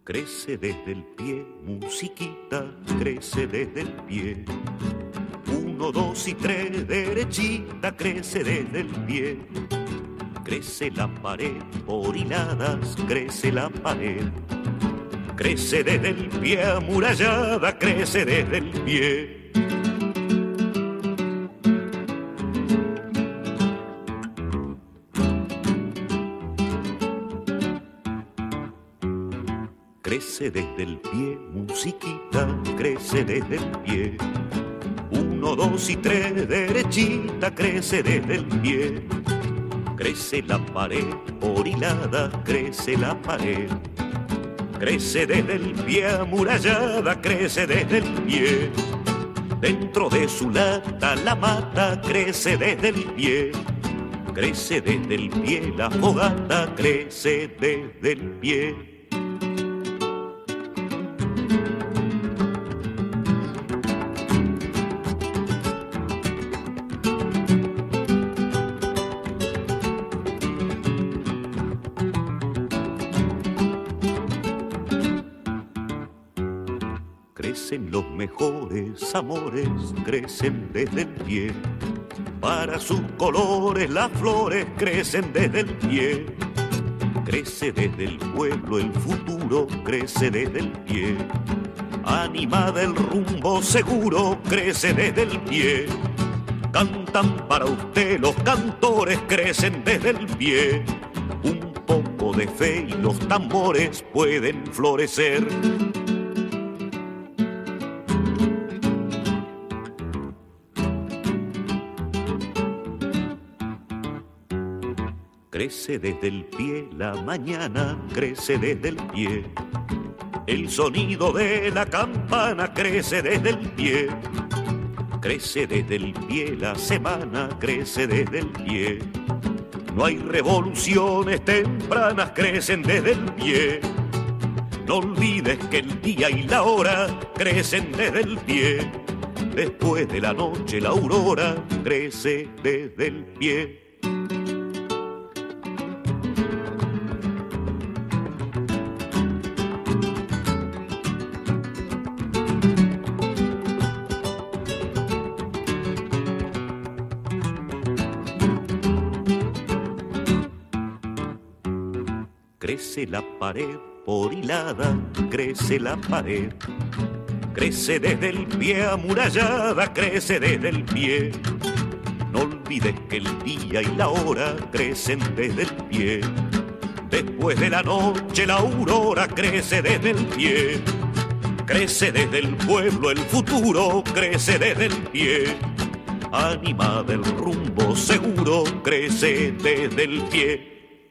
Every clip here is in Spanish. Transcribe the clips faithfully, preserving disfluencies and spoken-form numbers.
Crece desde el pie, musiquita, crece desde el pie. Uno, dos y tres, derechita, crece desde el pie. Crece la pared, por hiladas, crece la pared. Crece desde el pie, amurallada, crece desde el pie. Crece desde el pie, musiquita, crece desde el pie. Uno, dos y tres, derechita, crece desde el pie. Crece la pared, por hilada, crece la pared. Crece desde el pie, amurallada, crece desde el pie. Dentro de su lata la mata, crece desde el pie. Crece desde el pie, la fogata, crece desde el pie. Crecen los mejores amores, crecen desde el pie. Para sus colores las flores crecen desde el pie. Crece desde el pueblo el futuro, crece desde el pie. Animada el rumbo seguro, crece desde el pie. Cantan para usted los cantores, crecen desde el pie. Un poco de fe y los tambores pueden florecer. Crece desde el pie la mañana, crece desde el pie. El sonido de la campana crece desde el pie. Crece desde el pie la semana, crece desde el pie. No hay revoluciones tempranas, crecen desde el pie. No olvides que el día y la hora crecen desde el pie. Después de la noche la aurora crece desde el pie. Crece la pared por hilada, crece la pared. Crece desde el pie amurallada, crece desde el pie. No olvides que el día y la hora crecen desde el pie. Después de la noche la aurora crece desde el pie. Crece desde el pueblo el futuro, crece desde el pie. Animada el rumbo seguro, crece desde el pie.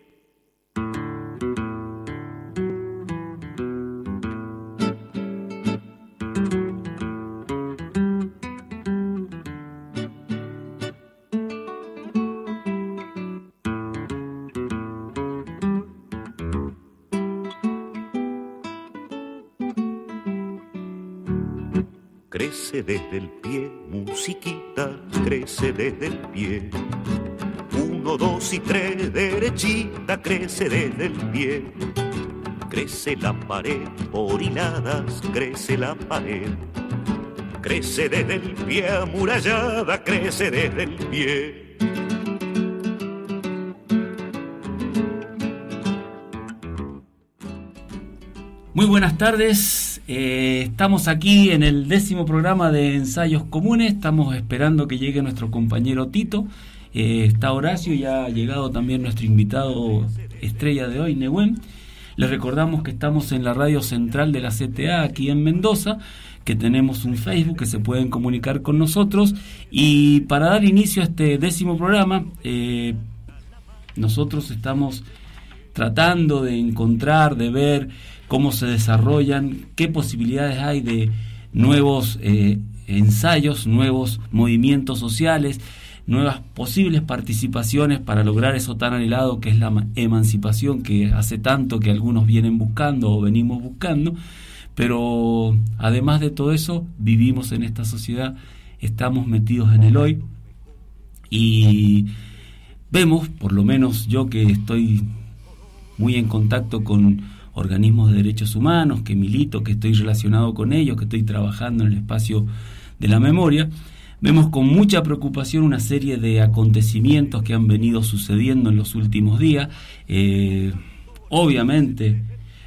Crece desde el pie, musiquita, crece desde el pie. Uno, dos y tres, derechita, crece desde el pie. Crece la pared, por hiladas, crece la pared. Crece desde el pie, amurallada, crece desde el pie. Muy buenas tardes. Eh, estamos aquí en el décimo programa de Ensayos Comunes. Estamos esperando que llegue nuestro compañero Tito. Eh, está Horacio y ha llegado también nuestro invitado estrella de hoy, Nehuen. Les recordamos que estamos en la radio central de la C T A aquí en Mendoza, que tenemos un Facebook que se pueden comunicar con nosotros. Y para dar inicio a este décimo programa, eh, nosotros estamos tratando de encontrar, de ver cómo se desarrollan, qué posibilidades hay de nuevos eh, ensayos, nuevos movimientos sociales, nuevas posibles participaciones para lograr eso tan anhelado que es la emancipación que hace tanto que algunos vienen buscando o venimos buscando. Pero además de todo eso, vivimos en esta sociedad, estamos metidos en el hoy y vemos, por lo menos yo que estoy muy en contacto con organismos de derechos humanos, que milito, que estoy relacionado con ellos, que estoy trabajando en el espacio de la memoria, vemos con mucha preocupación una serie de acontecimientos que han venido sucediendo en los últimos días. Eh, obviamente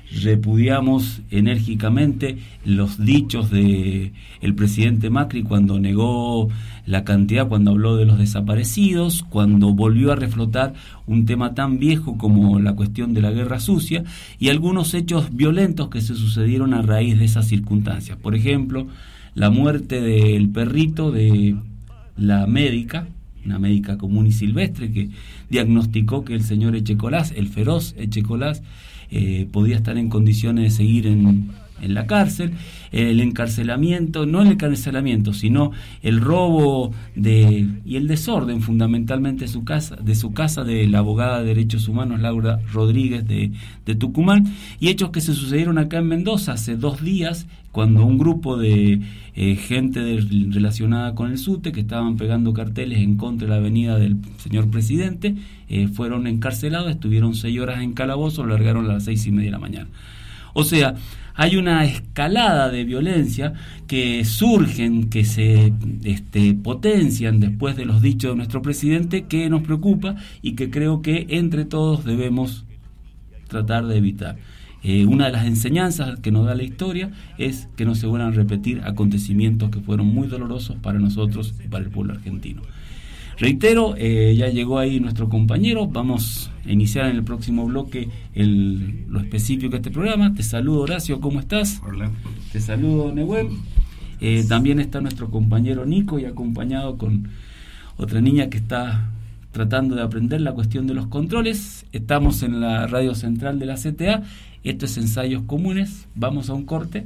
repudiamos enérgicamente los dichos de el presidente Macri cuando negó la cantidad, cuando habló de los desaparecidos, cuando volvió a reflotar un tema tan viejo como la cuestión de la guerra sucia y algunos hechos violentos que se sucedieron a raíz de esas circunstancias. Por ejemplo, la muerte del perrito de la médica, una médica común y silvestre que diagnosticó que el señor Echecolás, el feroz Echecolás, eh, podía estar en condiciones de seguir en, en la cárcel, el encarcelamiento, no el encarcelamiento, sino el robo de y el desorden fundamentalmente de su casa, de su casa de la abogada de derechos humanos Laura Rodríguez de, de Tucumán, y hechos que se sucedieron acá en Mendoza hace dos días, cuando un grupo de eh, gente de, relacionada con el SUTE, que estaban pegando carteles en contra de la avenida del señor presidente, eh, fueron encarcelados, estuvieron seis horas en calabozo, lo largaron a las seis y media de la mañana. O sea, hay una escalada de violencia que surgen, que se este, potencian después de los dichos de nuestro presidente, que nos preocupa y que creo que entre todos debemos tratar de evitar. Eh, una de las enseñanzas que nos da la historia es que no se vuelvan a repetir acontecimientos que fueron muy dolorosos para nosotros y para el pueblo argentino. Reitero, eh, ya llegó ahí nuestro compañero, vamos a iniciar en el próximo bloque el, lo específico de este programa. Te saludo, Horacio, ¿cómo estás? Hola. Te saludo, Nehuen. Eh, también está nuestro compañero Nico y acompañado con otra niña que está tratando de aprender la cuestión de los controles. Estamos en la radio central de la C T A. Esto es Ensayos Comunes. Vamos a un corte.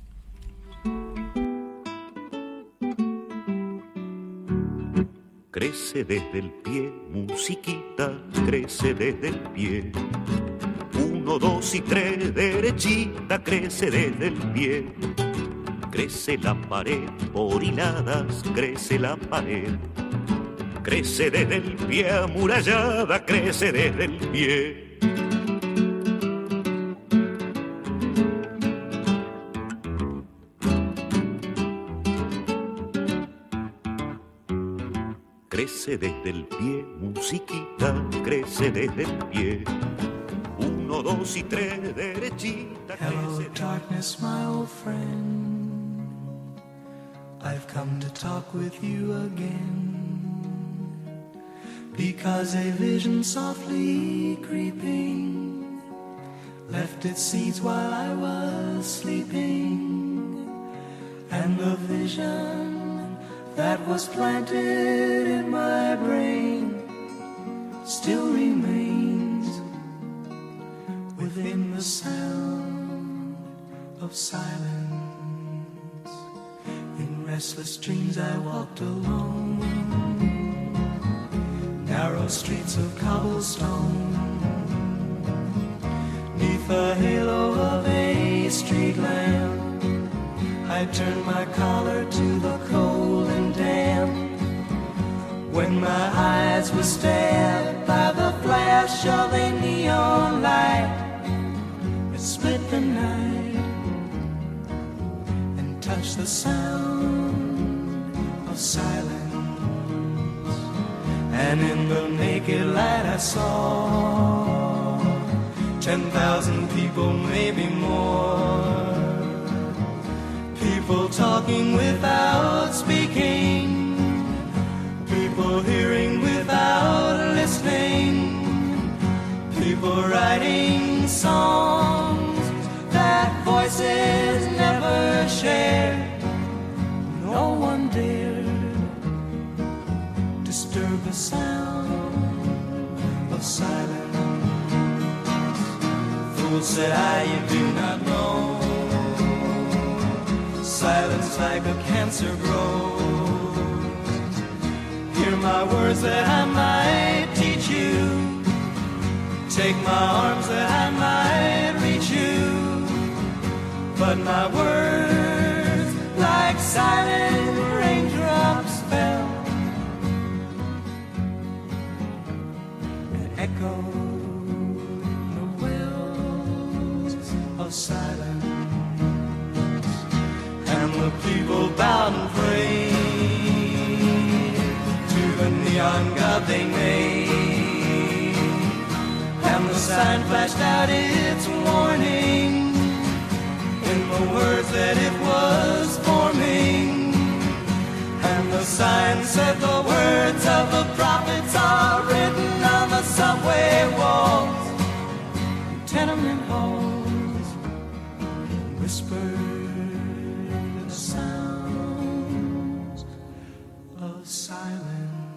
Crece desde el pie, musiquita, crece desde el pie. Uno, dos y tres, derechita, crece desde el pie. Crece la pared por hiladas, crece la pared. Crece desde el pie, amurallada, crece desde el pie. Crece desde el pie, musiquita, crece desde el pie. Uno, dos y tres, derechita, crece. Hello, darkness, my old friend. I've come to talk with you again, because a vision softly creeping left its seeds while I was sleeping, and the vision that was planted in my brain still remains within the sound of silence. In restless dreams I walked alone, narrow streets of cobblestone, neath the halo of a street lamp. I turned my collar to the cold and damp, when my eyes were stabbed by the flash of a neon light that split the night and touched the sound of silence. And in the naked light I saw ten thousand people, maybe more, people talking without speaking, people hearing without listening, people writing songs that voices never shared. No one dared disturb the sound of silence. Fool, said I, you do not know, silence like a cancer grows. Hear my words that I might teach you, take my arms that I might reach you, but my words like silent raindrops fell and echoed the wells was silence, and the people bowed and prayed to the neon god they made, and the sign flashed out its warning in the words that it was forming, and the sign said the words of the prophets are written on the subway walls, tenement halls, whispered the sounds of silence.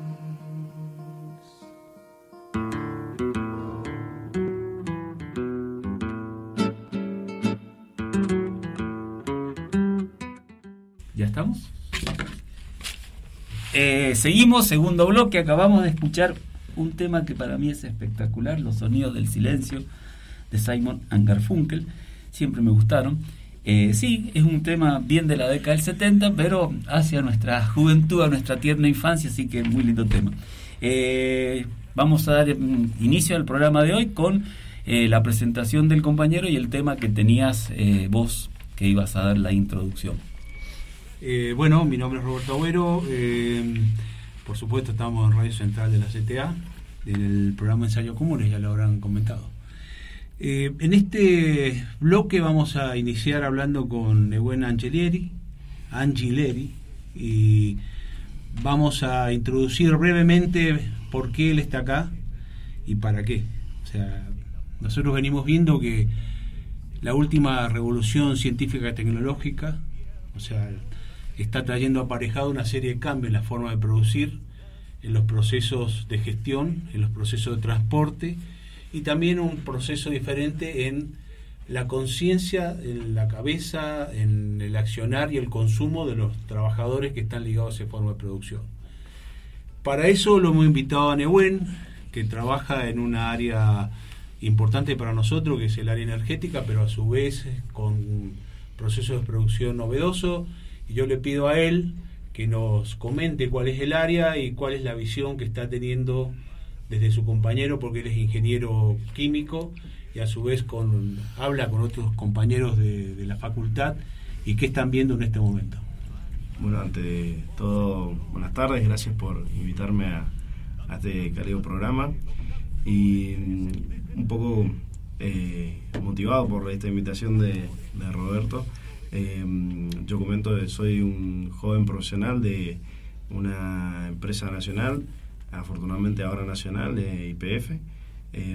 ¿Ya estamos? Eh, seguimos, segundo bloque. Acabamos de escuchar un tema que para mí es espectacular, Los sonidos del silencio, de Simon and Garfunkel. Siempre me gustaron. Eh, sí, es un tema bien de la década del setenta, pero hacia nuestra juventud, a nuestra tierna infancia, así que muy lindo tema. Eh, vamos a dar inicio al programa de hoy con eh, la presentación del compañero y el tema que tenías eh, vos, que ibas a dar la introducción. Eh, bueno, mi nombre es Roberto Agüero, eh, por supuesto estamos en Radio Central de la C T A, en el programa Ensayos Comunes, ya lo habrán comentado. Eh, en este bloque vamos a iniciar hablando con Nehuen Angileri, Angileri, y vamos a introducir brevemente por qué él está acá y para qué. O sea, nosotros venimos viendo que la última revolución científica y tecnológica, o sea, está trayendo aparejado una serie de cambios en la forma de producir, en los procesos de gestión, en los procesos de transporte, y también un proceso diferente en la conciencia, en la cabeza, en el accionar y el consumo de los trabajadores que están ligados a esa forma de producción. Para eso lo hemos invitado a Nehuen, que trabaja en una área importante para nosotros, que es el área energética, pero a su vez con procesos de producción novedosos. Y yo le pido a él que nos comente cuál es el área y cuál es la visión que está teniendo desde su compañero, porque él es ingeniero químico y a su vez con, habla con otros compañeros de, de la facultad, y qué están viendo en este momento. Bueno, ante todo, buenas tardes, gracias por invitarme a, a este cálido programa, y un poco eh, motivado por esta invitación de, de Roberto. Eh, yo comento que soy un joven profesional de una empresa nacional, afortunadamente ahora nacional, de I P F. Eh,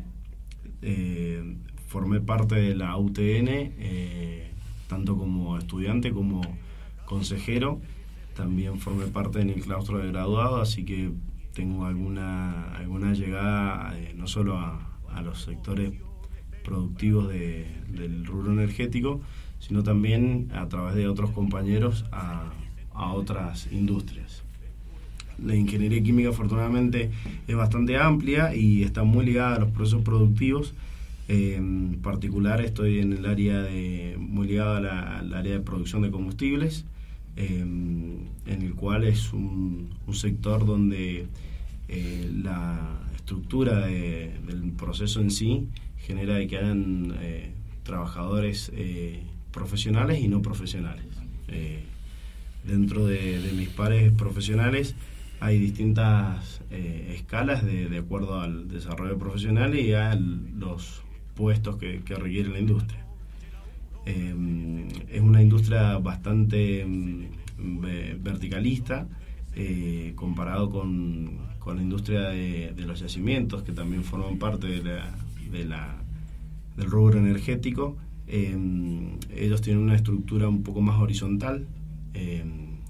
eh, formé parte de la U T N, eh, tanto como estudiante como consejero. También formé parte en el claustro de graduado, así que tengo alguna, alguna llegada eh, no solo a, a los sectores productivos de, del rubro energético, sino también a través de otros compañeros a, a otras industrias. La ingeniería química afortunadamente es bastante amplia y está muy ligada a los procesos productivos. Eh, en particular estoy en el área de, muy ligado a la, al área de producción de combustibles, eh, en el cual es un, un sector donde eh, la estructura de, del proceso en sí genera de que hayan eh, trabajadores eh, profesionales y no profesionales. Eh, dentro de, de mis pares profesionales hay distintas eh, escalas de, de acuerdo al desarrollo profesional y a los puestos que, que requiere la industria. Eh, es una industria bastante eh, verticalista eh, comparado con, con la industria de, de los yacimientos, que también forman parte de la, de la, del rubro energético. Eh, ellos tienen una estructura un poco más horizontal. Eh,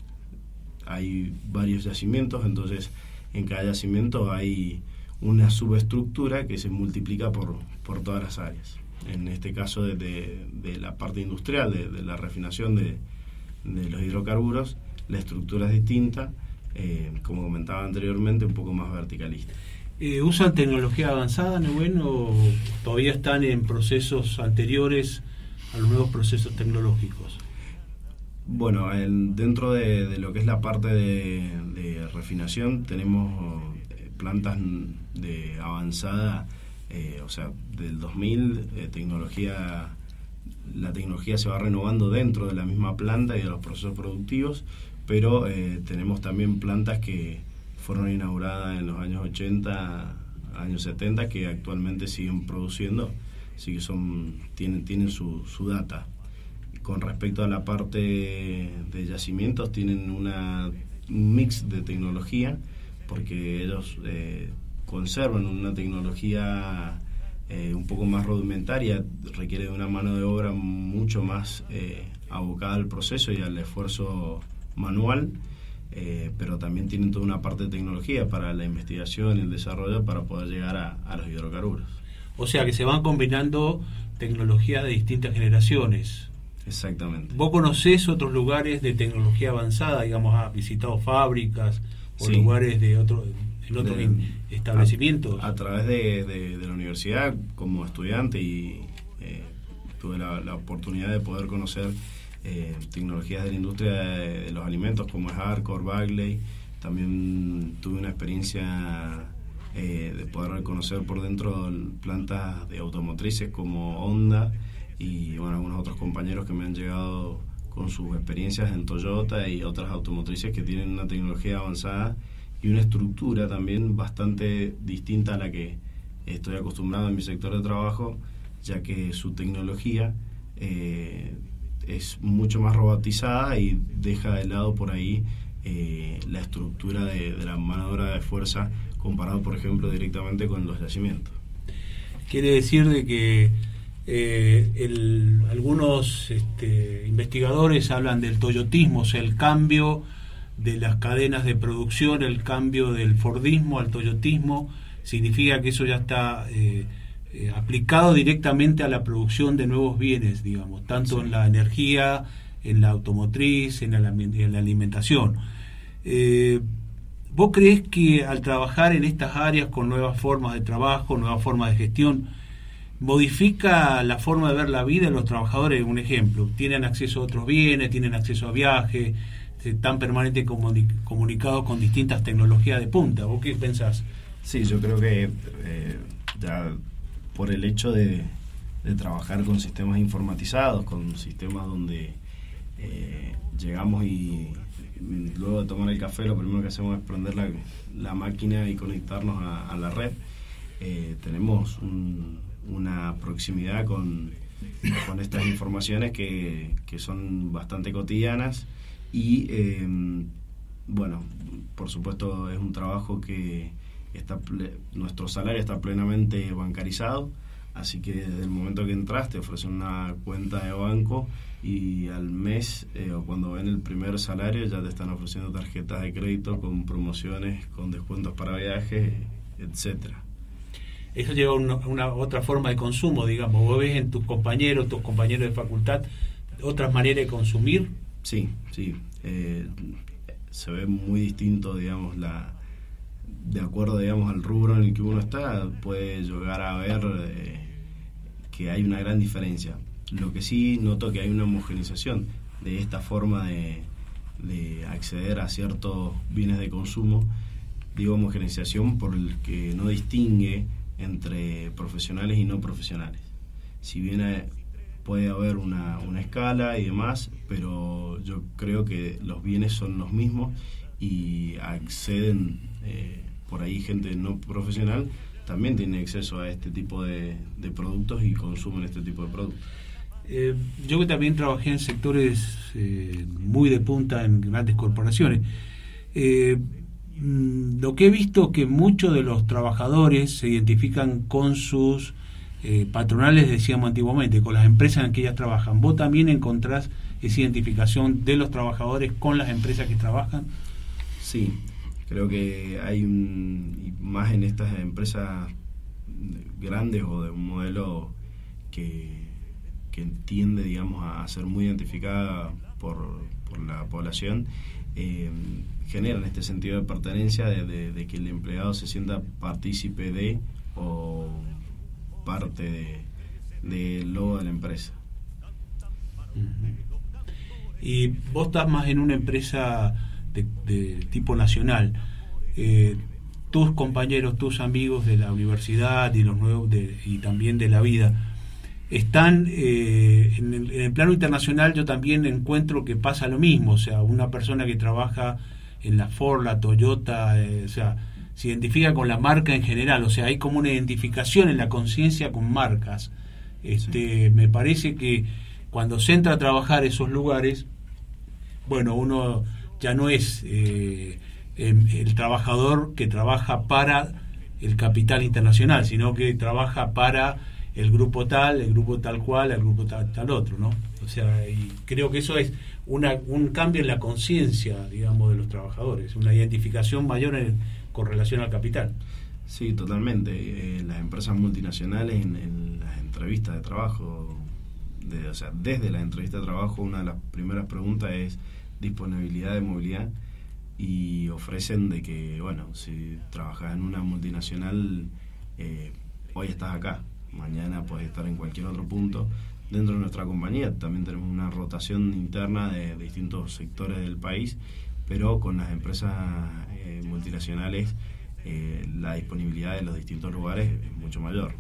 hay varios yacimientos, entonces en cada yacimiento hay una subestructura que se multiplica por, por todas las áreas. En este caso de, de, de la parte industrial, de, de la refinación de, de los hidrocarburos, la estructura es distinta, eh, como comentaba anteriormente, un poco más verticalista. Eh, ¿Usan tecnología avanzada, Nehuen, o todavía están en procesos anteriores a los nuevos procesos tecnológicos? Bueno, el, dentro de, de lo que es la parte de, de refinación tenemos eh, plantas de avanzada, eh, o sea, del dos mil, eh, tecnología la tecnología se va renovando dentro de la misma planta y de los procesos productivos, pero eh, tenemos también plantas que fueron inauguradas en los años ochenta, años setenta, que actualmente siguen produciendo, así que son tienen, tienen su, su data. Con respecto a la parte de yacimientos, tienen una, un mix de tecnología, porque ellos eh, conservan una tecnología eh, un poco más rudimentaria, requiere de una mano de obra mucho más eh, abocada al proceso y al esfuerzo manual, eh, pero también tienen toda una parte de tecnología para la investigación y el desarrollo para poder llegar a, a los hidrocarburos. O sea que se van combinando tecnologías de distintas generaciones. Exactamente. ¿Vos conocés otros lugares de tecnología avanzada? Digamos, has visitado fábricas o sí. lugares de otro, en otros de, establecimientos. A, a través de, de, de la universidad, como estudiante, y eh, tuve la, la oportunidad de poder conocer eh, tecnologías de la industria de, de los alimentos, como es Arcor, Bagley. También tuve una experiencia eh, de poder conocer por dentro plantas de automotrices como Honda, y bueno, algunos otros compañeros que me han llegado con sus experiencias en Toyota y otras automotrices que tienen una tecnología avanzada y una estructura también bastante distinta a la que estoy acostumbrado en mi sector de trabajo, ya que su tecnología eh, es mucho más robotizada y deja de lado por ahí eh, la estructura de, de la mano de obra de fuerza, comparado por ejemplo directamente con los yacimientos. Quiere decir de que Eh, el, algunos este, investigadores hablan del toyotismo, o sea, el cambio de las cadenas de producción, el cambio del fordismo al toyotismo, significa que eso ya está eh, eh, aplicado directamente a la producción de nuevos bienes, digamos, tanto sí. en la energía, en la automotriz, en la, en la alimentación. Eh, ¿Vos creés que al trabajar en estas áreas con nuevas formas de trabajo, nuevas formas de gestión, modifica la forma de ver la vida de los trabajadores? Un ejemplo, tienen acceso a otros bienes, tienen acceso a viajes, están permanentemente comuni- comunicados con distintas tecnologías de punta. ¿Vos qué pensás? Sí, yo creo que eh, ya por el hecho de, de trabajar con sistemas informatizados, con sistemas donde eh, llegamos y luego de tomar el café lo primero que hacemos es prender la, la máquina y conectarnos a, a la red, eh, tenemos un una proximidad con, con estas informaciones que, que son bastante cotidianas y eh, bueno, por supuesto es un trabajo que está ple- nuestro salario está plenamente bancarizado, así que desde el momento que entras te ofrecen una cuenta de banco y al mes eh, o cuando ven el primer salario ya te están ofreciendo tarjetas de crédito con promociones, con descuentos para viajes, etcétera. Eso lleva a una, una otra forma de consumo, digamos. ¿Vos ves en tus compañeros, tus compañeros de facultad, otras maneras de consumir? Sí, sí. Eh, se ve muy distinto, digamos, la de acuerdo, digamos, al rubro en el que uno está, puede llegar a ver eh, que hay una gran diferencia. Lo que sí noto que hay una homogeneización de esta forma de, de acceder a ciertos bienes de consumo. Digo homogeneización por el que no distingue entre profesionales y no profesionales. Si bien eh, puede haber una, una escala y demás, pero yo creo que los bienes son los mismos y acceden, eh, por ahí gente no profesional también tiene acceso a este tipo de, de productos y consumen este tipo de productos. Eh, yo que también trabajé en sectores eh, muy de punta en grandes corporaciones, eh, lo que he visto es que muchos de los trabajadores se identifican con sus eh, patronales, decíamos antiguamente, con las empresas en que ellas trabajan. ¿Vos también encontrás esa identificación de los trabajadores con las empresas que trabajan? Sí, creo que hay un, y más en estas empresas grandes o de un modelo que, que tiende, digamos, a ser muy identificada por, por la población, eh, generan este sentido de pertenencia, de, de, de que el empleado se sienta partícipe de o parte de del logo de la empresa. Y vos estás más en una empresa de, de tipo nacional. Eh, tus compañeros, tus amigos de la universidad y los nuevos de, y también de la vida, están eh, en, el, en el plano internacional. Yo también encuentro que pasa lo mismo, o sea, una persona que trabaja en la Ford, la Toyota, eh, o sea, se identifica con la marca en general, o sea, hay como una identificación en la conciencia con marcas. Este, sí. Me parece que cuando se entra a trabajar esos lugares, bueno, uno ya no es eh, el, el trabajador que trabaja para el capital internacional, sino que trabaja para el grupo tal, el grupo tal cual, el grupo tal, tal otro, ¿no? O sea, y creo que eso es una, un cambio en la conciencia, digamos, de los trabajadores, una identificación mayor en, con relación al capital. Sí, totalmente. Eh, las empresas multinacionales en, en las entrevistas de trabajo, de, o sea, desde la entrevista de trabajo, una de las primeras preguntas es disponibilidad de movilidad, y ofrecen de que, bueno, si trabajas en una multinacional, eh, hoy estás acá, mañana puedes estar en cualquier otro punto. Dentro de nuestra compañía también tenemos una rotación interna de, de distintos sectores del país, pero con las empresas eh, multinacionales eh, la disponibilidad de los distintos lugares es mucho mayor.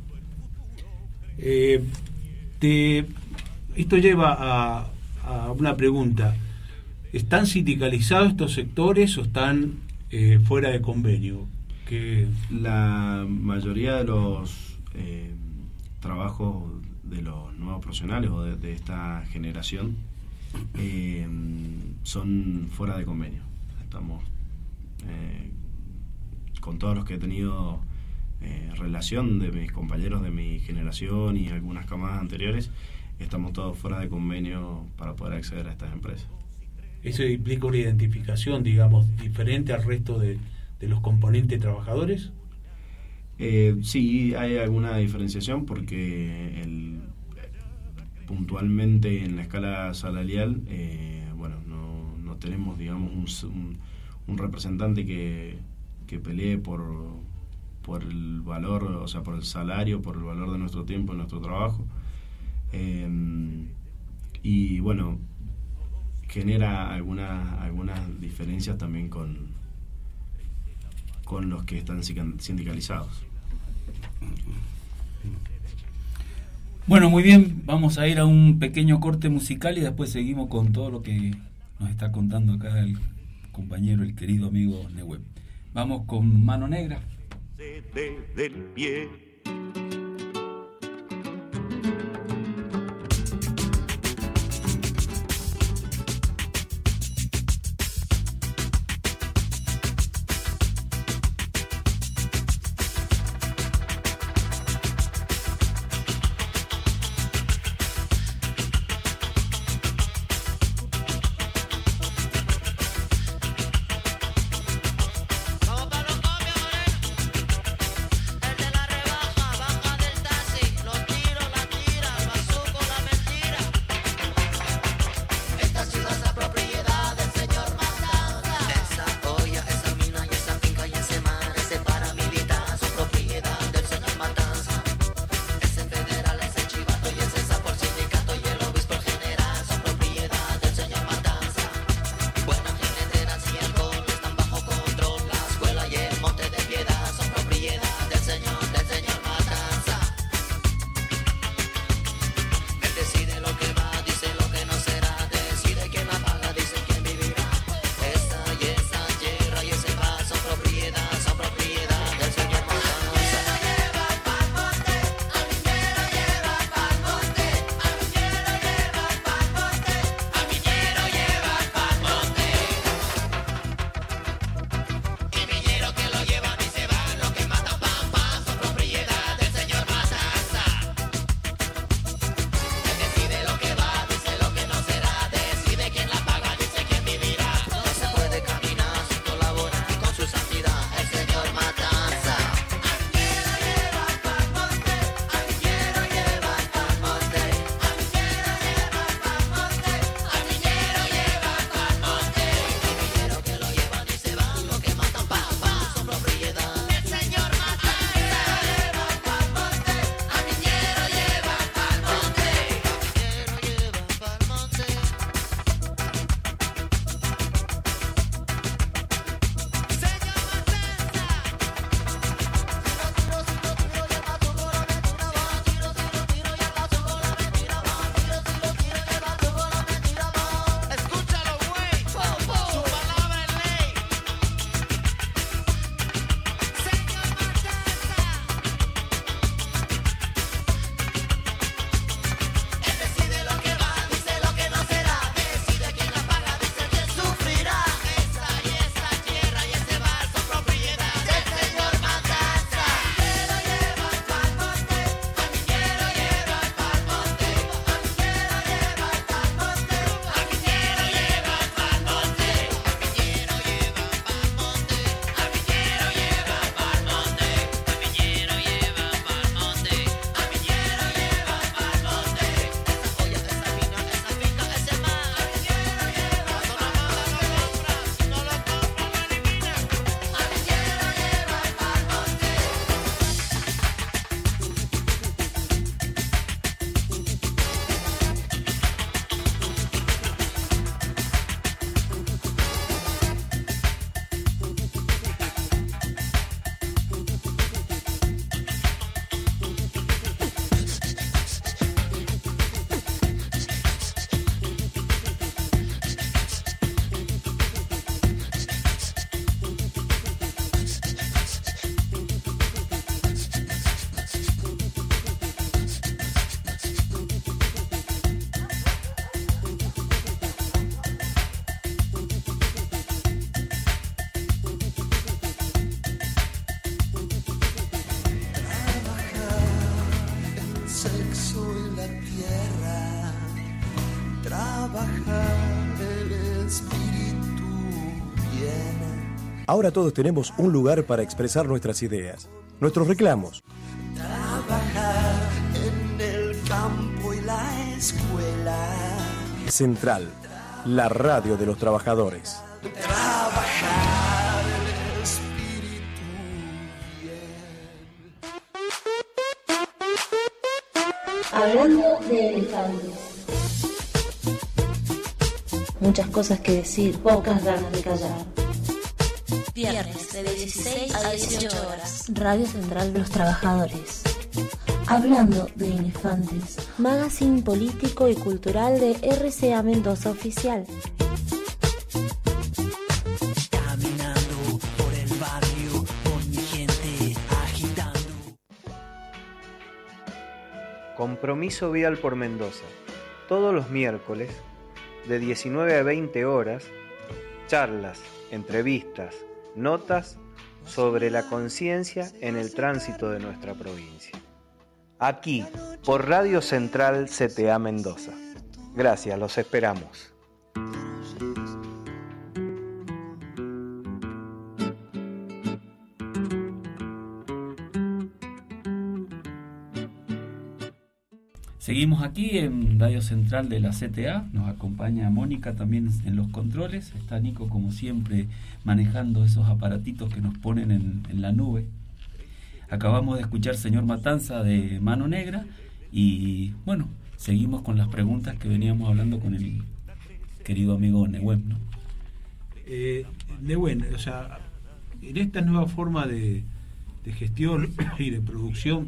Eh, te, esto lleva a, a una pregunta. ¿Están sindicalizados estos sectores o están eh, fuera de convenio? ¿Qué? La mayoría de los eh, trabajos de los nuevos profesionales o de, de esta generación eh, son fuera de convenio. Estamos eh, con todos los que he tenido eh, relación, de mis compañeros de mi generación y algunas camadas anteriores, estamos todos fuera de convenio para poder acceder a estas empresas. ¿Eso implica una identificación, digamos, diferente al resto de, de los componentes trabajadores? Eh, sí, hay alguna diferenciación porque el, puntualmente en la escala salarial, eh, bueno, no, no tenemos, digamos, un, un, un representante que, que pelee por, por el valor, o sea, por el salario, por el valor de nuestro tiempo, de nuestro trabajo. Eh, y bueno, genera algunas algunas diferencias también con con los que están sindicalizados. Bueno, muy bien, vamos a ir a un pequeño corte musical y después seguimos con todo lo que nos está contando acá el compañero, el querido amigo Nehuen. Vamos con Mano Negra. Desde el pie. Vamos para los copias, moreno. El de la rebaja. trabajar, el espíritu viene. Ahora todos tenemos un lugar para expresar nuestras ideas, nuestros reclamos. Trabajar en el campo y la escuela. Central, la radio de los trabajadores. Trabajar, el espíritu viene. Hablando de elefantes. Muchas cosas que decir, pocas ganas de callar. Viernes de dieciséis a dieciocho horas. Radio Central de los Trabajadores. Hablando de elefantes. Magazine político y cultural de R C A Mendoza Oficial. Caminando por el barrio con mi gente agitando. Compromiso Vial por Mendoza. Todos los miércoles, de diecinueve a veinte horas, charlas, entrevistas, notas sobre la conciencia en el tránsito de nuestra provincia. Aquí, por Radio Central C T A Mendoza. Gracias, los esperamos. Seguimos aquí en Radio Central de la C T A, nos acompaña Mónica también en los controles, está Nico como siempre manejando esos aparatitos que nos ponen en, en la nube. Acabamos de escuchar Señor Matanza de Mano Negra y bueno, seguimos con las preguntas que veníamos hablando con el querido amigo Nehuen, ¿no? Eh, Nehuen, o sea, en esta nueva forma de, de gestión y de producción,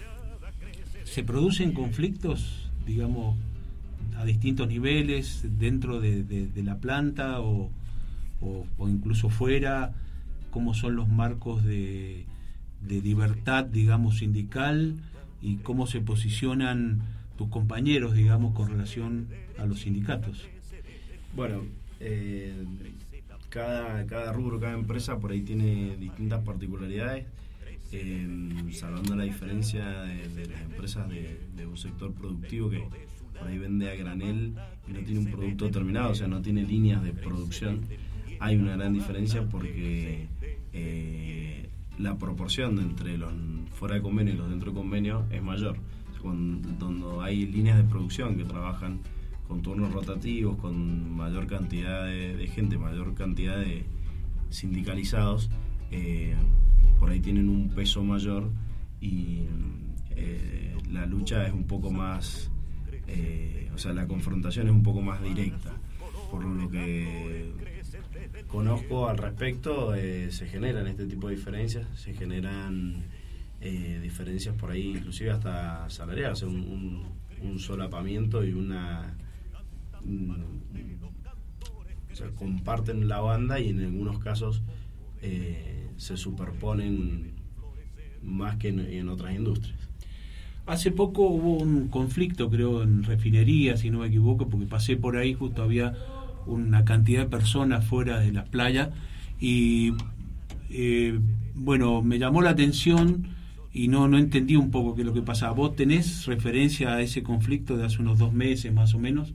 ¿se producen conflictos, digamos, a distintos niveles dentro de, de, de la planta o, o, o incluso fuera? ¿Cómo son los marcos de, de libertad, digamos, sindical? ¿Y cómo se posicionan tus compañeros, digamos, con relación a los sindicatos? Bueno, eh, cada, cada rubro, cada empresa por ahí tiene distintas particularidades. Eh, salvando la diferencia de, de las empresas de, de un sector productivo que por ahí vende a granel y no tiene un producto terminado, o sea, no tiene líneas de producción, hay una gran diferencia porque eh, la proporción entre los fuera de convenio y los dentro de convenio es mayor. Cuando hay líneas de producción que trabajan con turnos rotativos, con mayor cantidad de, de gente, mayor cantidad de sindicalizados, eh, por ahí tienen un peso mayor y eh, la lucha es un poco más, eh, o sea, la confrontación es un poco más directa. Por lo que conozco al respecto, eh, se generan este tipo de diferencias, se generan eh, diferencias por ahí, inclusive hasta salariales, o sea, un, un, un solapamiento y una... Un, o sea, comparten la banda y en algunos casos eh, se superponen más que en, en otras industrias. Hace poco hubo un conflicto, creo, en refinería, si no me equivoco, porque pasé por ahí, justo había una cantidad de personas fuera de las playas y eh, bueno, me llamó la atención y no, no entendí un poco qué es lo que pasaba. ¿Vos tenés referencia a ese conflicto de hace unos dos meses más o menos?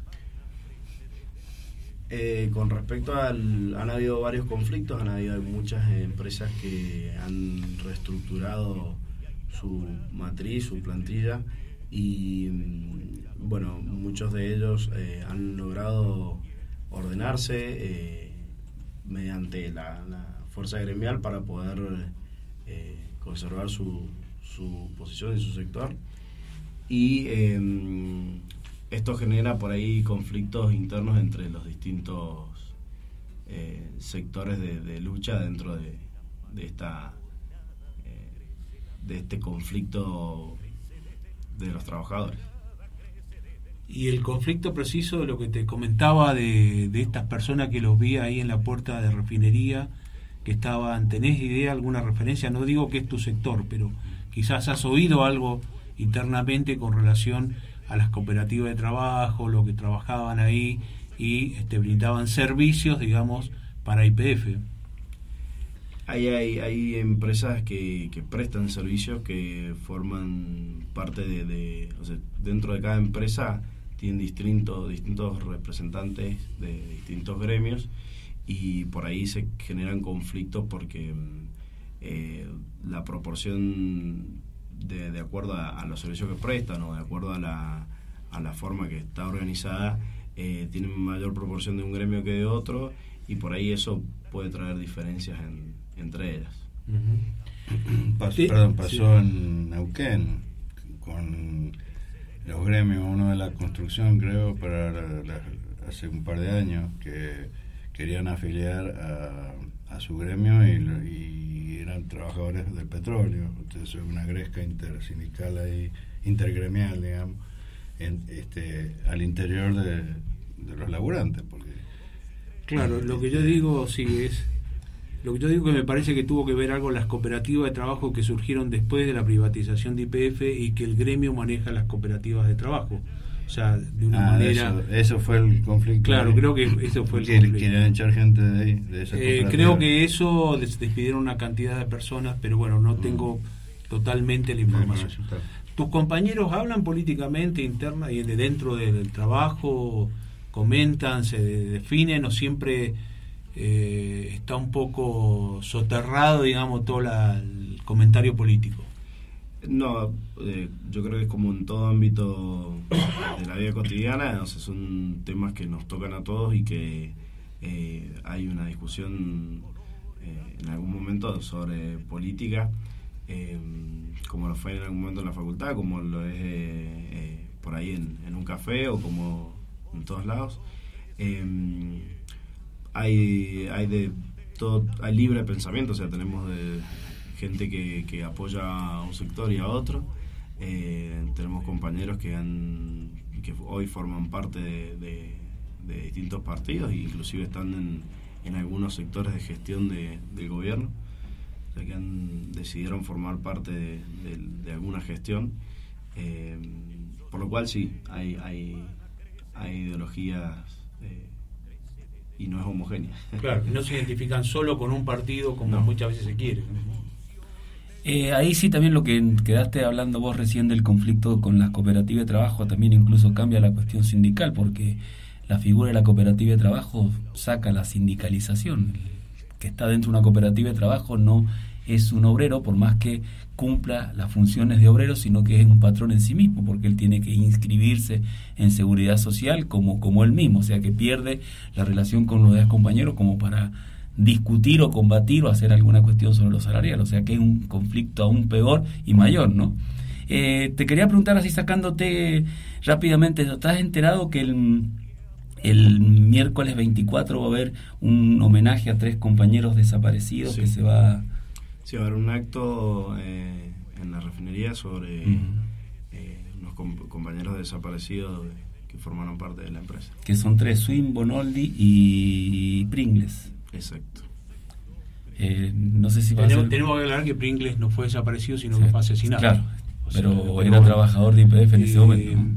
Eh, con respecto al... han habido varios conflictos, han habido muchas empresas que han reestructurado su matriz, su plantilla y bueno, muchos de ellos eh, han logrado ordenarse eh, mediante la, la fuerza gremial para poder eh, conservar su, su posición en su sector y eh, esto genera por ahí conflictos internos entre los distintos eh, sectores de, de lucha dentro de, de esta eh, de este conflicto de los trabajadores. Y el conflicto preciso de lo que te comentaba de, de estas personas que los vi ahí en la puerta de refinería, que estaban, ¿tenés idea, alguna referencia? No digo que es tu sector, pero quizás has oído algo internamente con relación a las cooperativas de trabajo, lo que trabajaban ahí y este, brindaban servicios, digamos, para I P F. Hay, hay, hay empresas que, que prestan servicios que forman parte de, de o sea, dentro de cada empresa tienen distintos, distintos representantes de distintos gremios y por ahí se generan conflictos porque eh, la proporción de, de acuerdo a, a los servicios que prestan o de acuerdo a la, a la forma que está organizada, eh, tienen mayor proporción de un gremio que de otro y por ahí eso puede traer diferencias en, entre ellas. Uh-huh. Pasó, sí, perdón, pasó sí. en Neuquén con los gremios, uno de la construcción creo para la, la, hace un par de años que querían afiliar a, a su gremio y, y eran trabajadores del petróleo, entonces es una gresca intersindical ahí, intergremial digamos, en, este, al interior de, de los laburantes porque claro, lo que yo digo sí es lo que yo digo que me parece que tuvo que ver algo las cooperativas de trabajo que surgieron después de la privatización de Y P F y que el gremio maneja las cooperativas de trabajo, o sea, de una ah, manera eso, eso fue el conflicto claro, ahí. creo que eso fue el que conflicto. Querían echar gente de ahí, de esa eh, creo que eso des- despidieron una cantidad de personas, pero bueno, no tengo mm. totalmente la información. No, no, no, ¿Tus compañeros hablan políticamente interna y de dentro del, del trabajo, comentan, se definen o siempre eh, está un poco soterrado, digamos, todo la, el comentario político? No, eh, yo creo que es como en todo ámbito de la vida cotidiana, o sea, son temas que nos tocan a todos y que eh, hay una discusión eh, en algún momento sobre política, eh, como lo fue en algún momento en la facultad, como lo es eh, eh, por ahí en, en un café o como en todos lados. Eh, hay, hay de todo, hay libre pensamiento, o sea, tenemos de gente que, que apoya a un sector y a otro. Eh, tenemos compañeros que han que hoy forman parte de, de, de distintos partidos e inclusive están en, en algunos sectores de gestión de, del gobierno, o sea que han decidieron formar parte de, de, de alguna gestión, eh, por lo cual sí hay hay, hay ideologías eh, y no es homogénea. Claro, no se identifican solo con un partido como no. muchas veces se quiere. Eh, ahí sí también lo que quedaste hablando vos recién del conflicto con las cooperativas de trabajo también incluso cambia la cuestión sindical, porque la figura de la cooperativa de trabajo saca la sindicalización. El que está dentro de una cooperativa de trabajo no es un obrero, por más que cumpla las funciones de obrero, sino que es un patrón en sí mismo, porque él tiene que inscribirse en seguridad social como, como él mismo, o sea que pierde la relación con los demás compañeros como para discutir o combatir o hacer alguna cuestión sobre lo salarial, o sea que es un conflicto aún peor y mayor, ¿no? Eh, te quería preguntar así sacándote rápidamente, ¿estás enterado que el, el miércoles veinticuatro va a haber un homenaje a tres compañeros desaparecidos? Sí. Que se va... Sí, va a haber un acto eh, en la refinería sobre uh-huh. eh, unos com- compañeros desaparecidos de, que formaron parte de la empresa. Que son tres, Swin, Bonoldi y Pringles. Exacto. Eh, no sé si va tenemos, a ser... tenemos que aclarar que Pringles no fue desaparecido, sino sí, que fue asesinado. Claro, o sea, pero, pero era bueno, trabajador de Y P F en eh, ese momento, ¿no?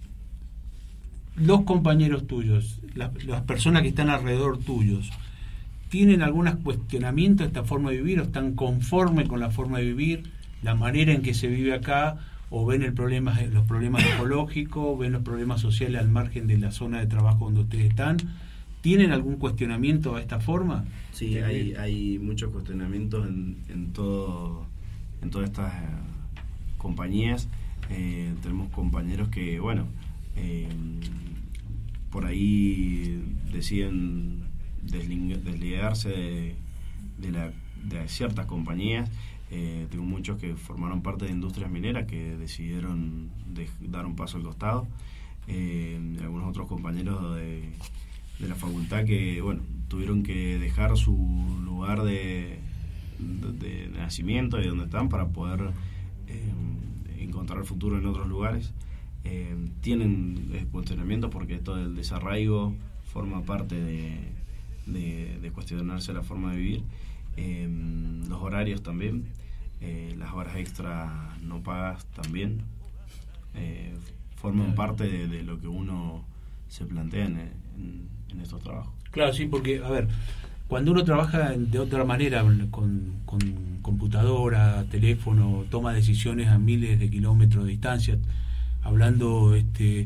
Los compañeros tuyos, la, las personas que están alrededor tuyos, ¿tienen algún cuestionamiento de esta forma de vivir o están conformes con la forma de vivir, la manera en que se vive acá, o ven el problema, los problemas ecológicos, ven los problemas sociales al margen de la zona de trabajo donde ustedes están? ¿Tienen algún cuestionamiento a esta forma? Sí, hay, hay muchos cuestionamientos en, en todo en todas estas eh, compañías. Eh, tenemos compañeros que, bueno, eh, por ahí deciden desling- desligarse de, de, la, de ciertas compañías. Eh, tengo muchos que formaron parte de industrias mineras que decidieron de, dar un paso al costado. Eh, algunos otros compañeros de de la facultad que, bueno, tuvieron que dejar su lugar de, de, de nacimiento y donde están para poder eh, encontrar futuro en otros lugares. Eh, tienen cuestionamientos porque esto del desarraigo forma parte de, de, de cuestionarse la forma de vivir. Eh, los horarios también, eh, las horas extra no pagas también, eh, forman parte de, de lo que uno se plantea en, en en estos trabajos. Claro, sí, porque, a ver, cuando uno trabaja de otra manera, con, con computadora, teléfono, toma decisiones a miles de kilómetros de distancia, hablando este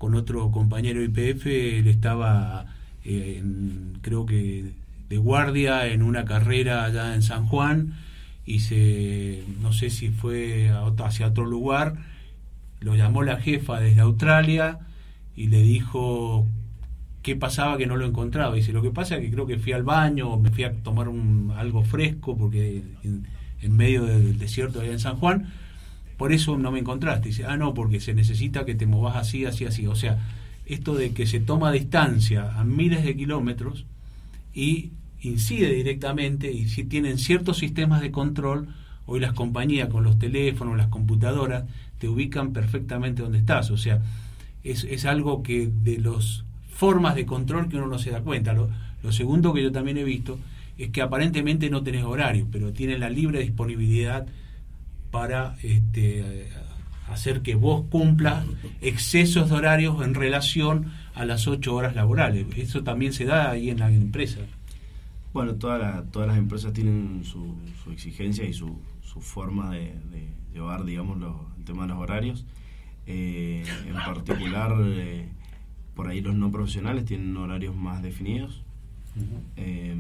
con otro compañero I P F, él estaba, eh, en, creo que de guardia en una carrera allá en San Juan, y se, no sé si fue a otro, hacia otro lugar, lo llamó la jefa desde Australia y le dijo qué pasaba, que no lo encontraba. Dice, lo que pasa es que creo que fui al baño, me fui a tomar un, algo fresco, porque en, en medio del desierto allá en San Juan, por eso no me encontraste. Dice, ah, no, porque se necesita que te movas así, así, así. O sea, esto de que se toma distancia a miles de kilómetros y incide directamente, y si tienen ciertos sistemas de control, hoy las compañías con los teléfonos, las computadoras, te ubican perfectamente donde estás. O sea, es, es algo que de las formas de control que uno no se da cuenta. Lo, lo segundo que yo también he visto es que aparentemente no tenés horario, pero tienen la libre disponibilidad para este, hacer que vos cumplas excesos de horarios en relación a las ocho horas laborales. Eso también se da ahí en la empresa. Bueno, toda la, todas las empresas tienen su, su exigencia y su, su forma de, de llevar, digamos, lo, el tema de los horarios. Eh, en particular, eh, por ahí los no profesionales tienen horarios más definidos. Uh-huh. Eh,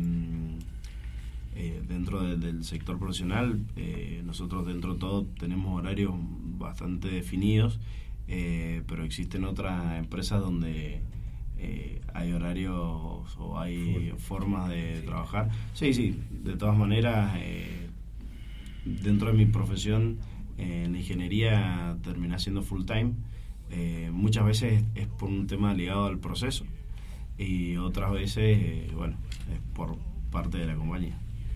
eh, dentro de, del sector profesional, eh, nosotros dentro de todo tenemos horarios bastante definidos, eh, pero existen otras empresas donde Eh, hay horarios o hay formas de trabajar. Sí, sí, de todas maneras, eh, dentro de mi profesión, eh, en la ingeniería terminé siendo full time. Eh, muchas veces es por un tema ligado al proceso y otras veces, eh, bueno, es por parte de la compañía.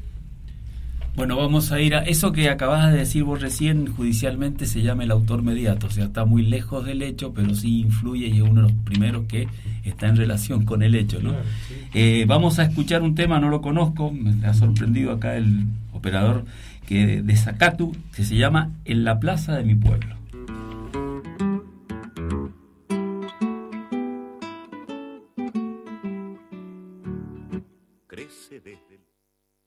Bueno, vamos a ir a eso que acabas de decir vos recién. Judicialmente se llama el autor mediato, o sea, está muy lejos del hecho, pero sí influye y es uno de los primeros que está en relación con el hecho, ¿no? Claro, sí. eh, vamos a escuchar un tema, no lo conozco, me ha sorprendido acá el operador, que de Zacatu, que se llama En la plaza de mi pueblo. Crece desde el...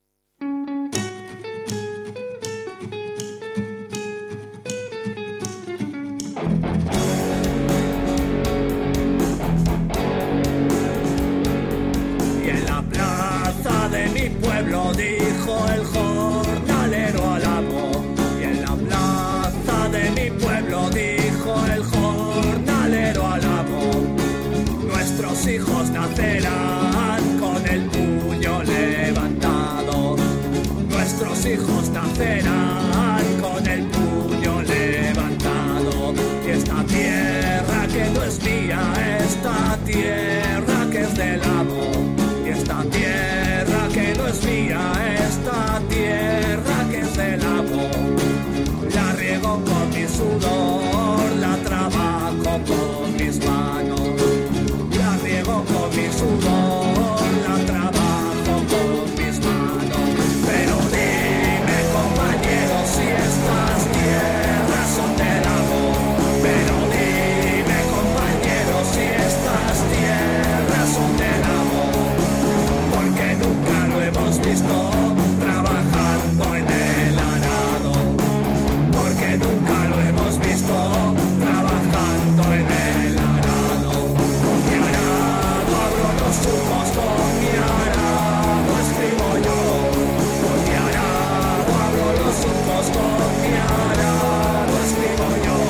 pueblo, dijo el jornalero al amo, y en la plaza de mi pueblo, dijo el jornalero al amo, nuestros hijos nacerán con el puño levantado, nuestros hijos nacerán con el puño levantado, y esta tierra que no es mía, esta tierra que es del amo, y esta tierra que no es mía, esta tierra que es del amo, la riego con mi sudor, la trabajo con mis manos, la riego con mi sudor, la trabajo con mis manos, pero dime compañero si estas tierras son del amo, pero dime compañero si estas tierras son del amo, porque nunca lo hemos visto trabajando en el arado, porque nunca lo hemos visto trabajando en el arado. Con mi arado abro los chupos, con mi arado escribo yo, con mi arado abro los chupos, con mi arado escribo yo,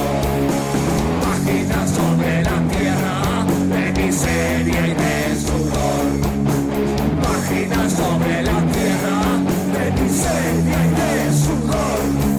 páginas sobre la tierra de miseria y de sudor, páginas sobre la tierra de miseria y de sudor.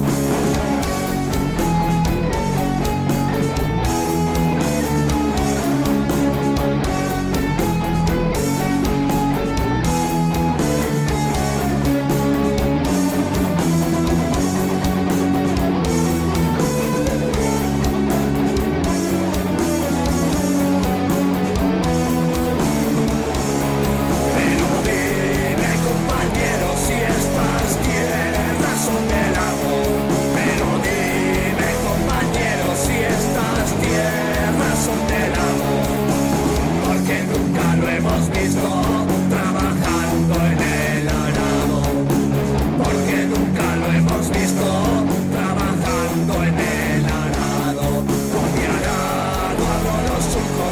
Con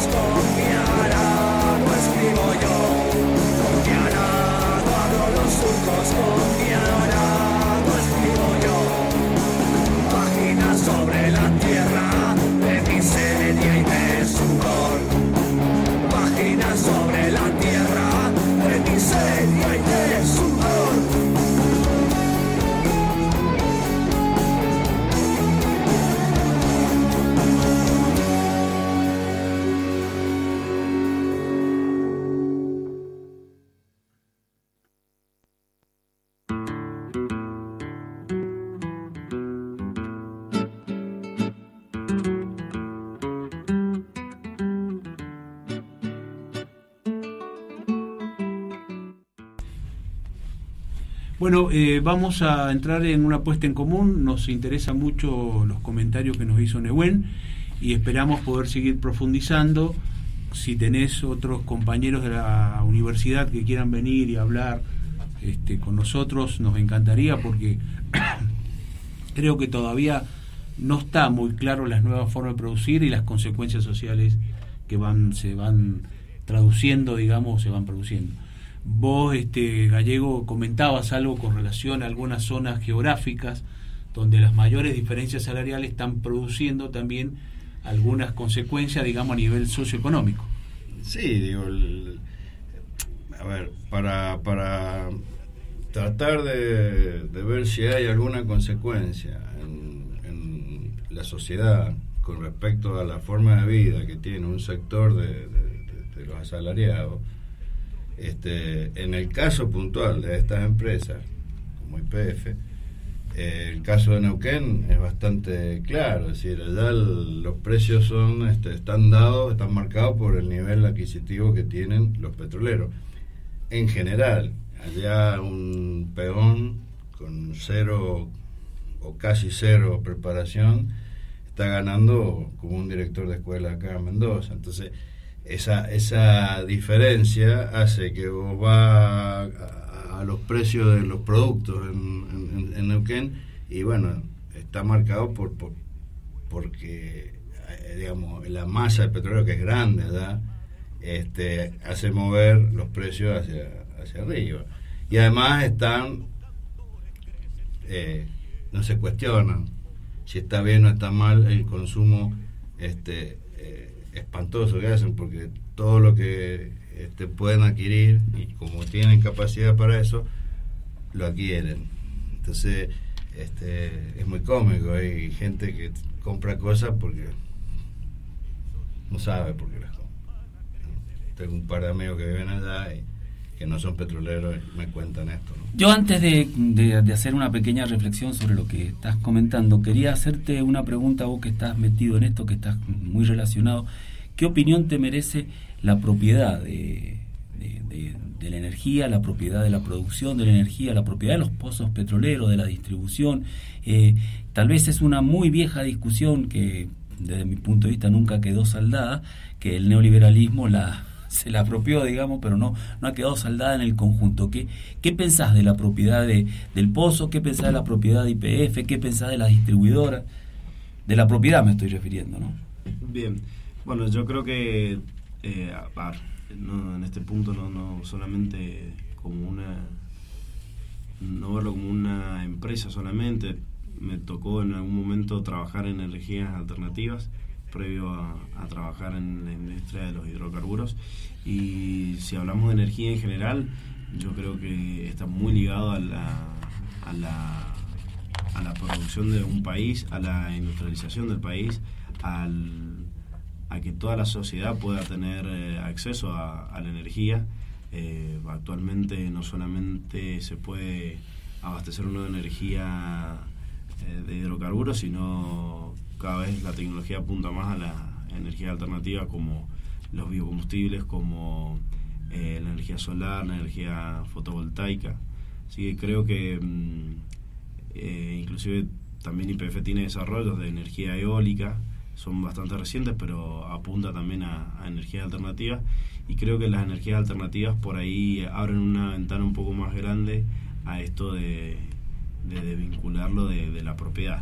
Bueno, eh, vamos a entrar en una puesta en común. Nos interesa mucho los comentarios que nos hizo Nehuen y esperamos poder seguir profundizando. Si tenés otros compañeros de la universidad que quieran venir y hablar este, con nosotros, nos encantaría, porque creo que todavía no está muy claro las nuevas formas de producir y las consecuencias sociales que van se van traduciendo, digamos, se van produciendo. Vos, este, Gallego, comentabas algo con relación a algunas zonas geográficas donde las mayores diferencias salariales están produciendo también algunas consecuencias, digamos, a nivel socioeconómico. Sí, digo, el, a ver, para, para tratar de, de ver si hay alguna consecuencia en, en la sociedad con respecto a la forma de vida que tiene un sector de, de, de, de los asalariados, este, en el caso puntual de estas empresas, como Y P F, eh, el caso de Neuquén es bastante claro, es decir, allá el, los precios son este, están dados, están marcados por el nivel adquisitivo que tienen los petroleros. En general, allá un peón con cero o casi cero preparación está ganando como un director de escuela acá en Mendoza. Entonces, esa esa diferencia hace que vos vas a, a los precios de los productos en, en, en Neuquén, y bueno, está marcado por, por porque eh, digamos, la masa de petróleo, que es grande, ¿verdad? Este, hace mover los precios hacia, hacia arriba. Y además están, eh, no se cuestionan si está bien o está mal el consumo este eh, espantoso que hacen, porque todo lo que este, pueden adquirir, y como tienen capacidad para eso, lo adquieren. Entonces este es muy cómico. Hay gente que compra cosas porque no sabe por qué las compra. Tengo un par de amigos que viven allá y que no son petroleros y me cuentan esto, ¿no? Yo, antes de, de, de hacer una pequeña reflexión sobre lo que estás comentando, quería hacerte una pregunta, vos que estás metido en esto, que estás muy relacionado. ¿Qué opinión te merece la propiedad de, de, de, de la energía, la propiedad de la producción de la energía, la propiedad de los pozos petroleros, de la distribución? Eh, tal vez es una muy vieja discusión que, desde mi punto de vista, nunca quedó saldada, que el neoliberalismo la se la apropió, digamos, pero no no ha quedado saldada en el conjunto. ¿Qué, qué pensás de la propiedad de, del pozo? ¿Qué pensás de la propiedad de Y P F? ¿Qué pensás de la distribuidora? De la propiedad me estoy refiriendo, ¿no? Bien, bueno, yo creo que eh, a, a, no, en este punto no, no solamente como una, no verlo como una empresa solamente. Me tocó en algún momento trabajar en energías alternativas previo a, a trabajar en la industria de los hidrocarburos, y si hablamos de energía en general, yo creo que está muy ligado a la, a la, a la producción de un país, a la industrialización del país, al, a que toda la sociedad pueda tener eh, acceso a, a la energía. Eh, actualmente no solamente se puede abastecer uno de energía eh, de hidrocarburos, sino cada vez la tecnología apunta más a la energía alternativa, como los biocombustibles, como eh, la energía solar, la energía fotovoltaica. Así que creo que eh, inclusive también Y P F tiene desarrollos de energía eólica, son bastante recientes, pero apunta también a, a energías alternativas, y creo que las energías alternativas por ahí abren una ventana un poco más grande a esto de, de, de vincularlo de, de la propiedad.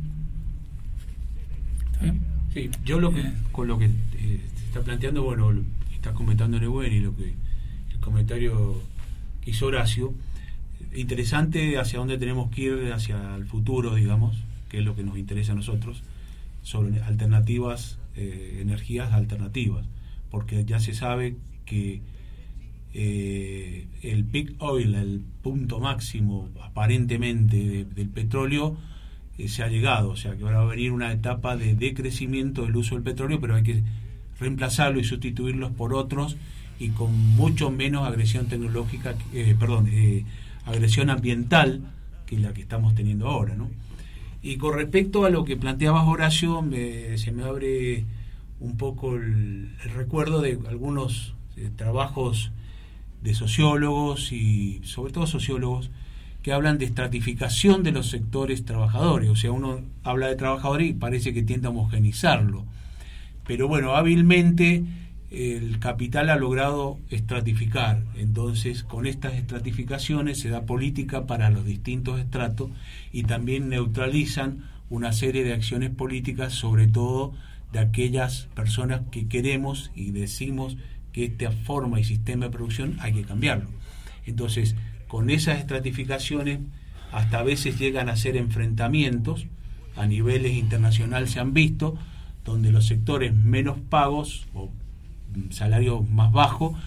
Sí, yo lo que, con lo que eh, se está planteando, bueno, lo que estás comentando Nehuen y lo que el comentario que hizo Horacio, interesante hacia dónde tenemos que ir hacia el futuro, digamos, que es lo que nos interesa a nosotros, sobre alternativas, eh, energías alternativas, porque ya se sabe que eh, el peak oil, el punto máximo aparentemente de, del petróleo, se ha llegado, o sea que ahora va a venir una etapa de decrecimiento del uso del petróleo, pero hay que reemplazarlo y sustituirlos por otros, y con mucho menos agresión tecnológica, eh, perdón, eh, agresión ambiental que la que estamos teniendo ahora, ¿no? Y con respecto a lo que planteabas, Horacio, me, se me abre un poco el, el recuerdo de algunos eh, trabajos de sociólogos, y sobre todo sociólogos, que hablan de estratificación de los sectores trabajadores. O sea, uno habla de trabajadores y parece que tiende a homogenizarlo. Pero bueno, hábilmente el capital ha logrado estratificar. Entonces, con estas estratificaciones se da política para los distintos estratos y también neutralizan una serie de acciones políticas, sobre todo de aquellas personas que queremos y decimos que esta forma y sistema de producción hay que cambiarlo. Entonces, con esas estratificaciones hasta a veces llegan a ser enfrentamientos a niveles internacionales, se han visto, donde los sectores menos pagos o salarios más bajos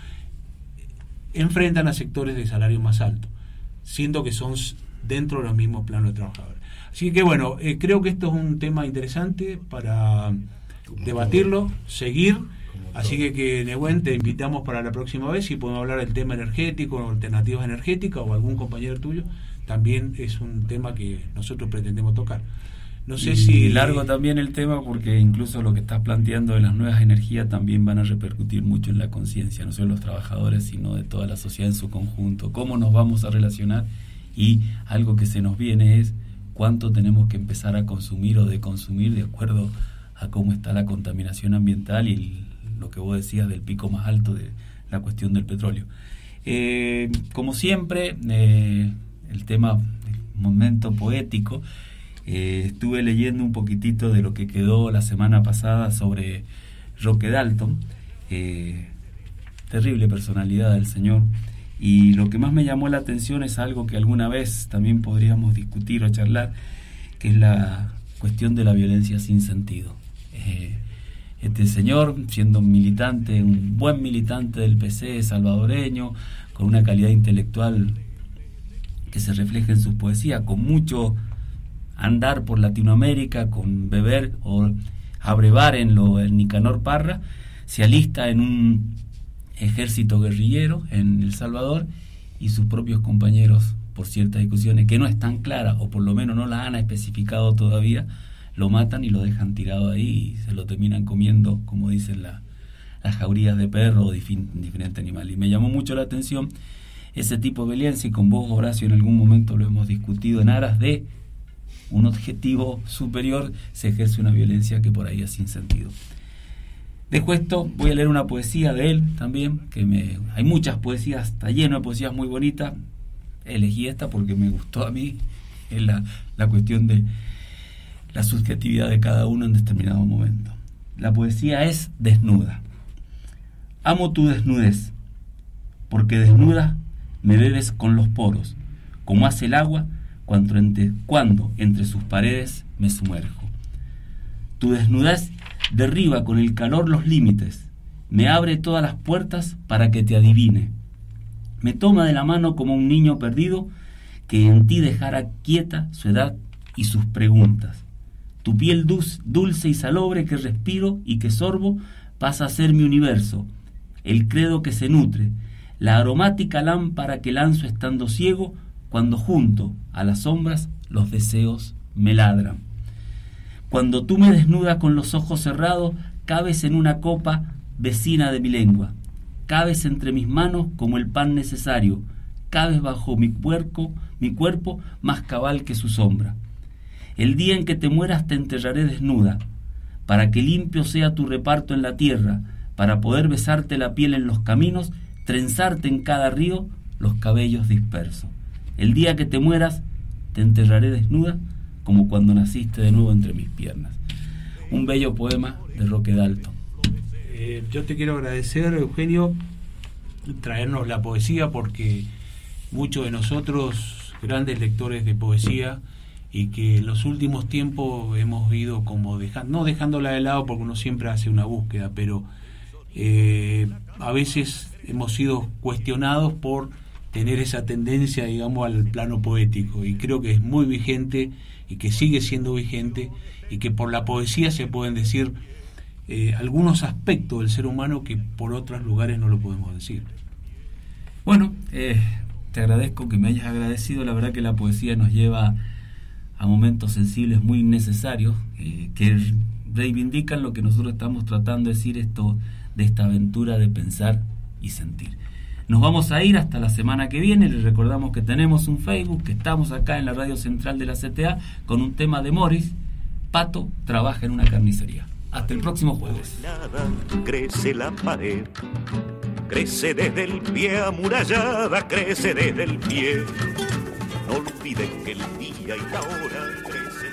enfrentan a sectores de salario más alto, siendo que son dentro de los mismos planos de trabajadores. Así que bueno, eh, creo que esto es un tema interesante para como debatirlo, todo. seguir. Así que, que Nehuen, te invitamos para la próxima vez, si podemos hablar del tema energético, alternativas energéticas, o algún compañero tuyo, también es un tema que nosotros pretendemos tocar. No sé y si... largo también el tema, porque incluso lo que estás planteando de las nuevas energías también van a repercutir mucho en la conciencia, no solo de los trabajadores, sino de toda la sociedad en su conjunto. Cómo nos vamos a relacionar, y algo que se nos viene es cuánto tenemos que empezar a consumir o de consumir de acuerdo a cómo está la contaminación ambiental y el, lo que vos decías del pico más alto de la cuestión del petróleo. Eh, como siempre, eh, el tema, el momento poético. Eh, estuve leyendo un poquitito de lo que quedó la semana pasada sobre Roque Dalton, eh, terrible personalidad del señor, y lo que más me llamó la atención es algo que alguna vez también podríamos discutir o charlar, que es la cuestión de la violencia sin sentido. Eh, este señor, siendo un militante, un buen militante del P C salvadoreño, con una calidad intelectual que se refleja en sus poesías, con mucho andar por Latinoamérica, con beber o abrevar en lo en Nicanor Parra, se alista en un ejército guerrillero en El Salvador, y sus propios compañeros, por ciertas discusiones que no están claras, o por lo menos no las han especificado todavía, lo matan y lo dejan tirado ahí y se lo terminan comiendo, como dicen la, las jaurías de perro o difin, diferentes animales. Y me llamó mucho la atención ese tipo de violencia, y con vos, Horacio, en algún momento lo hemos discutido, en aras de un objetivo superior se ejerce una violencia que por ahí es sin sentido. Dejo esto, voy a leer una poesía de él también, que me hay muchas poesías, está lleno de poesías muy bonitas. Elegí esta porque me gustó a mí, es la, la cuestión de la subjetividad de cada uno en determinado momento. La poesía es Desnuda. Amo tu desnudez, porque desnuda me bebes con los poros, como hace el agua cuando entre, cuando entre sus paredes me sumerjo. Tu desnudez derriba con el calor los límites, me abre todas las puertas para que te adivine. Me toma de la mano como un niño perdido que en ti dejara quieta su edad y sus preguntas. Tu piel dulce, dulce y salobre que respiro y que sorbo pasa a ser mi universo, el credo que se nutre, la aromática lámpara que lanzo estando ciego cuando junto a las sombras los deseos me ladran. Cuando tú me desnudas con los ojos cerrados, cabes en una copa vecina de mi lengua, cabes entre mis manos como el pan necesario, cabes bajo mi cuerpo, mi cuerpo más cabal que su sombra. El día en que te mueras te enterraré desnuda, para que limpio sea tu reparto en la tierra, para poder besarte la piel en los caminos, trenzarte en cada río los cabellos dispersos. El día que te mueras te enterraré desnuda, como cuando naciste de nuevo entre mis piernas. Un bello poema de Roque Dalton. Eh, yo te quiero agradecer, Eugenio, traernos la poesía, porque muchos de nosotros, grandes lectores de poesía, y que en los últimos tiempos hemos ido como dejando, no dejándola de lado porque uno siempre hace una búsqueda, pero eh, a veces hemos sido cuestionados por tener esa tendencia, digamos, al plano poético, y creo que es muy vigente y que sigue siendo vigente, y que por la poesía se pueden decir eh, algunos aspectos del ser humano que por otros lugares no lo podemos decir. Bueno, eh, te agradezco que me hayas agradecido. La verdad que la poesía nos lleva a momentos sensibles muy necesarios, eh, que reivindican lo que nosotros estamos tratando de decir, esto de esta aventura de pensar y sentir. Nos vamos a ir hasta la semana que viene. Les recordamos que tenemos un Facebook, que estamos acá en la radio central de la C T A con un tema de Morris. Pato trabaja en una carnicería. Hasta el próximo jueves. Crece la pared, crece desde el pie amurallada, crece desde el pie. No olviden que el día y la hora crecen.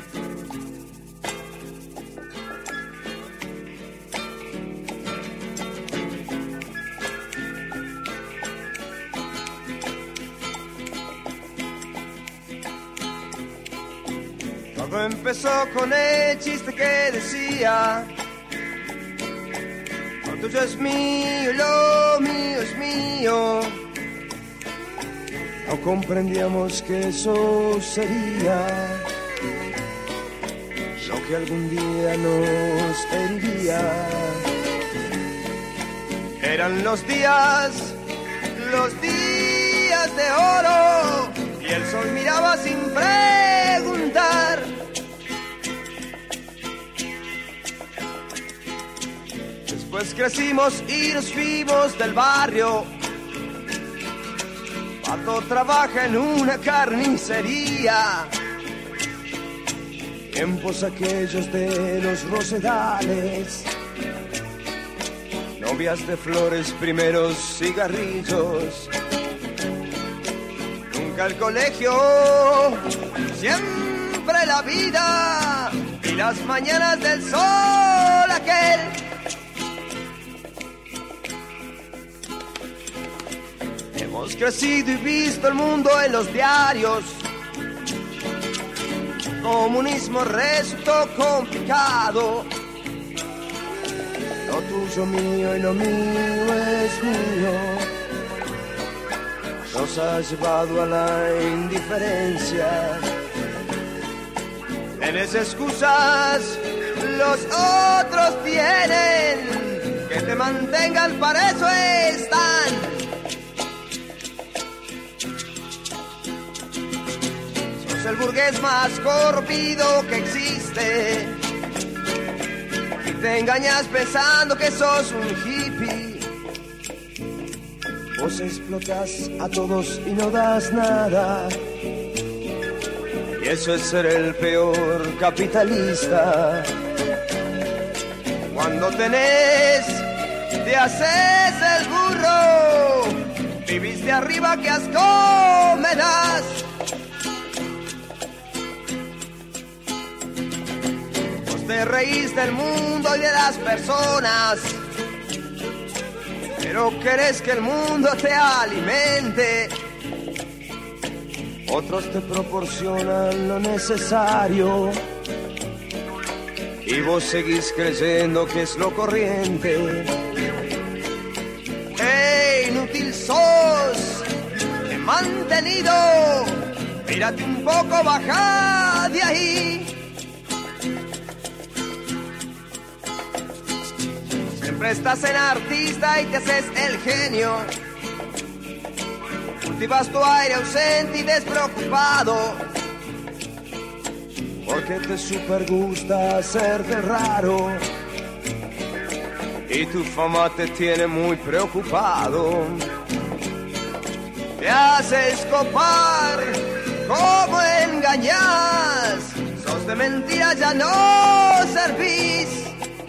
Todo empezó con el chiste que decía: lo tuyo es mío y lo mío es mío. No comprendíamos que eso sería lo que algún día nos heriría. Eran los días, los días de oro, y el sol miraba sin preguntar. Después crecimos y nos fuimos del barrio. Pato trabaja en una carnicería. Tiempos aquellos de los rosedales, novias de flores, primeros cigarrillos. Nunca el colegio, siempre la vida y las mañanas del sol aquel. Hemos crecido y visto el mundo en los diarios. Comunismo resultó complicado. Lo tuyo mío y lo mío es mío. Nos ha llevado a la indiferencia. Tienes excusas, los otros tienen. Que te mantengan, para eso están. El burgués más corrompido que existe, y te engañas pensando que sos un hippie. Vos explotas a todos y no das nada, y eso es ser el peor capitalista. Cuando tenés, te haces el burro, vivís de arriba, que asco me das. Te reís del mundo y de las personas, pero querés que el mundo te alimente. Otros te proporcionan lo necesario y vos seguís creyendo que es lo corriente. ¡Ey, inútil sos! Te he mantenido. Mírate un poco, baja de ahí. Siempre estás en artista y te haces el genio. Cultivas tu aire ausente y despreocupado, porque te super gusta hacerte raro, y tu fama te tiene muy preocupado. Te haces copar, ¿cómo engañas? Sos de mentira, ya no servís.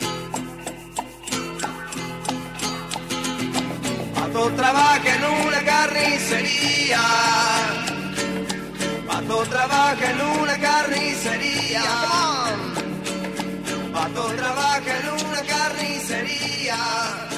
Pato trabaja en una carnicería. Pato trabaja en una carnicería. Pato trabaja en una carnicería.